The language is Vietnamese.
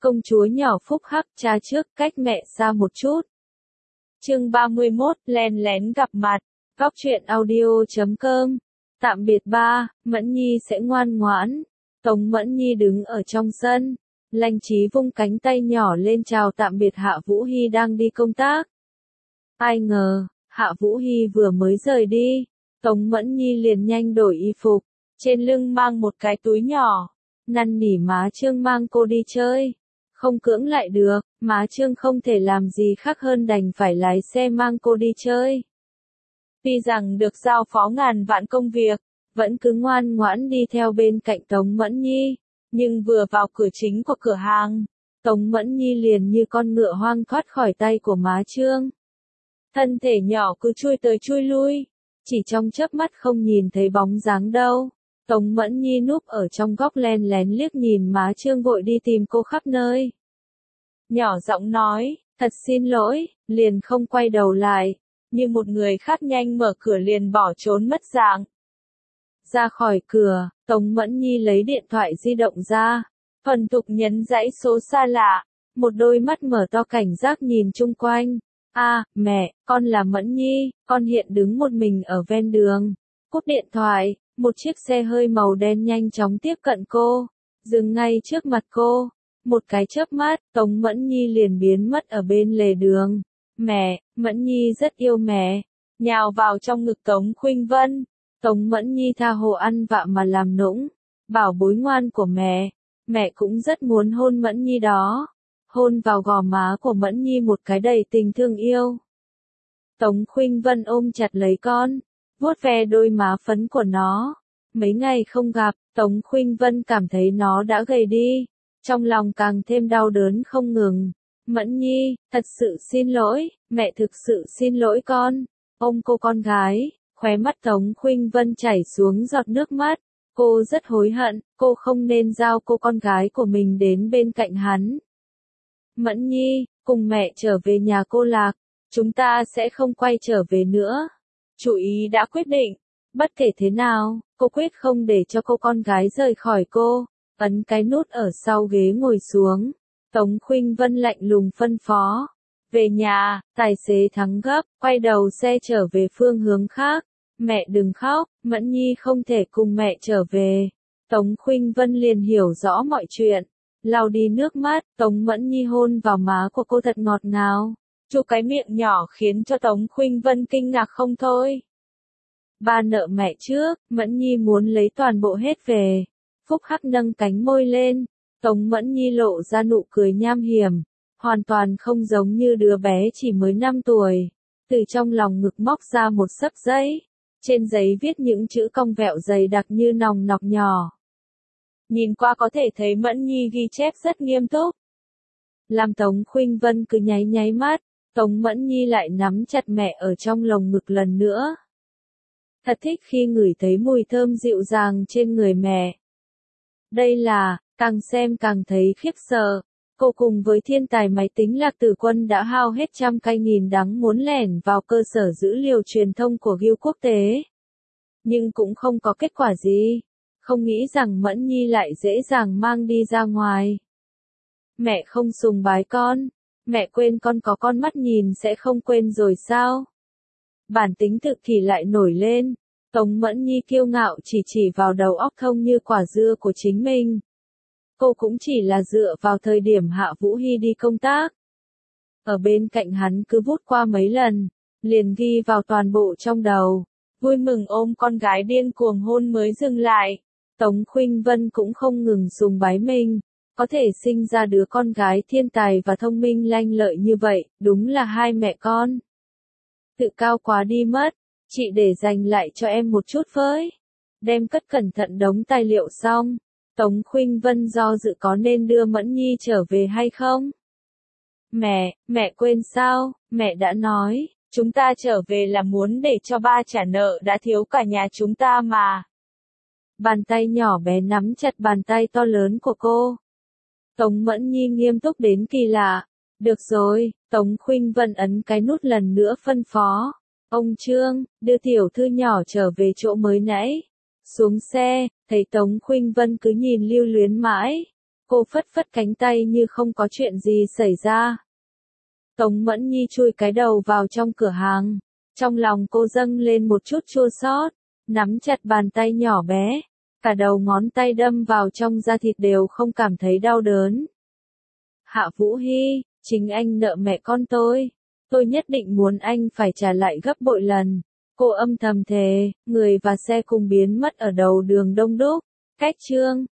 Công chúa nhỏ phúc hắc cha trước cách mẹ xa một chút. Chương 31, lén lén gặp mặt. Góc truyện audio.com. Tạm biệt ba, Mẫn Nhi sẽ ngoan ngoãn. Tống Mẫn Nhi đứng ở trong sân. Lanh Chí vung cánh tay nhỏ lên chào tạm biệt Hạ Vũ Hy đang đi công tác. Ai ngờ, Hạ Vũ Hy vừa mới rời đi, Tống Mẫn Nhi liền nhanh đổi y phục, trên lưng mang một cái túi nhỏ, năn nỉ má Trương mang cô đi chơi. Không cưỡng lại được, má Trương không thể làm gì khác hơn đành phải lái xe mang cô đi chơi. Tuy rằng được giao phó ngàn vạn công việc, vẫn cứ ngoan ngoãn đi theo bên cạnh Tống Mẫn Nhi, nhưng vừa vào cửa chính của cửa hàng, Tống Mẫn Nhi liền như con ngựa hoang thoát khỏi tay của má Trương. Thân thể nhỏ cứ chui tới chui lui, chỉ trong chớp mắt không nhìn thấy bóng dáng đâu. Tống Mẫn Nhi núp ở trong góc len lén liếc nhìn má Trương vội đi tìm cô khắp nơi. Nhỏ giọng nói, thật xin lỗi, liền không quay đầu lại, như một người khác nhanh mở cửa liền bỏ trốn mất dạng. Ra khỏi cửa, Tống Mẫn Nhi lấy điện thoại di động ra, thuần thục nhấn dãy số xa lạ, một đôi mắt mở to cảnh giác nhìn chung quanh. Mẹ, con là Mẫn Nhi, con hiện đứng một mình ở ven đường. Cúp điện thoại, một chiếc xe hơi màu đen nhanh chóng tiếp cận cô, dừng ngay trước mặt cô. Một cái chớp mắt, Tống Mẫn Nhi liền biến mất ở bên lề đường. Mẹ, Mẫn Nhi rất yêu mẹ. Nhào vào trong ngực Tống Khuynh Vân. Tống Mẫn Nhi tha hồ ăn vạ mà làm nũng. Bảo bối ngoan của mẹ. Mẹ cũng rất muốn hôn Mẫn Nhi đó. Hôn vào gò má của Mẫn Nhi một cái đầy tình thương yêu. Tống Khuynh Vân ôm chặt lấy con, vuốt ve đôi má phấn của nó. Mấy ngày không gặp, Tống Khuynh Vân cảm thấy nó đã gầy đi, trong lòng càng thêm đau đớn không ngừng. Mẫn Nhi, thật sự xin lỗi, mẹ thực sự xin lỗi con. Ôm cô con gái, khóe mắt Tống Khuynh Vân chảy xuống giọt nước mắt. Cô rất hối hận, cô không nên giao cô con gái của mình đến bên cạnh hắn. Mẫn Nhi, cùng mẹ trở về nhà cô Lạc, chúng ta sẽ không quay trở về nữa. Chủ ý đã quyết định, bất kể thế nào, cô quyết không để cho cô con gái rời khỏi cô. Ấn cái nút ở sau ghế ngồi xuống. Tống Khuynh Vân lạnh lùng phân phó. Về nhà, tài xế thắng gấp, quay đầu xe trở về phương hướng khác. Mẹ đừng khóc, Mẫn Nhi không thể cùng mẹ trở về. Tống Khuynh Vân liền hiểu rõ mọi chuyện. Lau đi nước mắt, Tống Mẫn Nhi hôn vào má của cô thật ngọt ngào. Chu cái miệng nhỏ khiến cho Tống Khuynh Vân kinh ngạc không thôi. Ba nợ mẹ trước, Mẫn Nhi muốn lấy toàn bộ hết về. Phúc hắc nâng cánh môi lên, Tống Mẫn Nhi lộ ra nụ cười nham hiểm, hoàn toàn không giống như đứa bé chỉ mới 5 tuổi. Từ trong lòng ngực móc ra một xấp giấy, trên giấy viết những chữ cong vẹo dày đặc như nòng nọc nhỏ. Nhìn qua có thể thấy Mẫn Nhi ghi chép rất nghiêm túc. Làm Tống Khuynh Vân cứ nháy nháy mắt, Tống Mẫn Nhi lại nắm chặt mẹ ở trong lồng ngực lần nữa. Thật thích khi ngửi thấy mùi thơm dịu dàng trên người mẹ. Đây là, càng xem càng thấy khiếp sợ. Cô cùng với thiên tài máy tính Lạc Tử Quân đã hao hết trăm cây nghìn đắng muốn lẻn vào cơ sở dữ liệu truyền thông của Guild quốc tế. Nhưng cũng không có kết quả gì. Không nghĩ rằng Mẫn Nhi lại dễ dàng mang đi ra ngoài. Mẹ không sùng bái con. Mẹ quên con có con mắt nhìn sẽ không quên rồi sao? Bản tính thực thì lại nổi lên. Tống Mẫn Nhi kiêu ngạo chỉ vào đầu óc thông như quả dưa của chính mình. Cô cũng chỉ là dựa vào thời điểm Hạ Vũ Hy đi công tác. Ở bên cạnh hắn cứ vút qua mấy lần, liền ghi vào toàn bộ trong đầu. Vui mừng ôm con gái điên cuồng hôn mới dừng lại. Tống Khuynh Vân cũng không ngừng sùng bái mình. Có thể sinh ra đứa con gái thiên tài và thông minh lanh lợi như vậy, đúng là hai mẹ con. Tự cao quá đi mất, chị để dành lại cho em một chút với. Đem cất cẩn thận đống tài liệu xong, Tống Khuynh Vân do dự có nên đưa Mẫn Nhi trở về hay không. Mẹ quên sao, mẹ đã nói, chúng ta trở về là muốn để cho ba trả nợ đã thiếu cả nhà chúng ta mà. Bàn tay nhỏ bé nắm chặt bàn tay to lớn của cô. Tống Mẫn Nhi nghiêm túc đến kỳ lạ. Được rồi, Tống Khuynh Vân ấn cái nút lần nữa phân phó. Ông Trương, đưa tiểu thư nhỏ trở về chỗ mới nãy. Xuống xe, thấy Tống Khuynh Vân cứ nhìn lưu luyến mãi. Cô phất phất cánh tay như không có chuyện gì xảy ra. Tống Mẫn Nhi chui cái đầu vào trong cửa hàng. Trong lòng cô dâng lên một chút chua xót, nắm chặt bàn tay nhỏ bé. Cả đầu ngón tay đâm vào trong da thịt đều không cảm thấy đau đớn. Hạ Vũ Hy, chính anh nợ mẹ con tôi nhất định muốn anh phải trả lại gấp bội lần. Cô âm thầm thề, người và xe cùng biến mất ở đầu đường đông đúc. Cách chương